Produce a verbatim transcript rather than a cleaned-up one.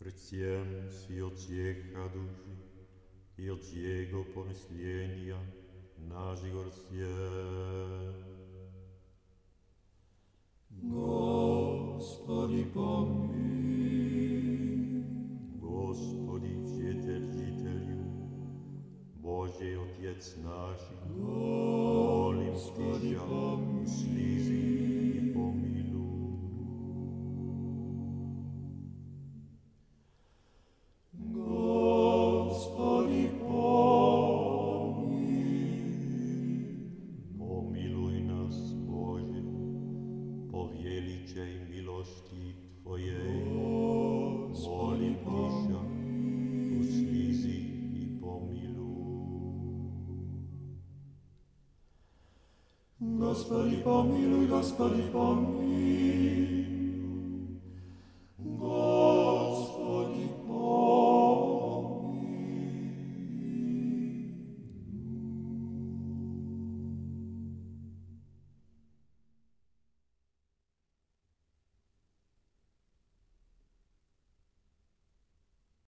Chciem si od Ciebie duši i od Jego pomyślenia na život sien. Господи, помилуй. Господи, Вседержителю, Божий Отец наш, молим Тебя, услызи и помилуй. Господи, помилуй. Pomiluj nas, Bože, po wielkiej miłości Twojej. Molim Tysia, uslizi i pomiluj. Господи, помилуй, Господи, помилуй.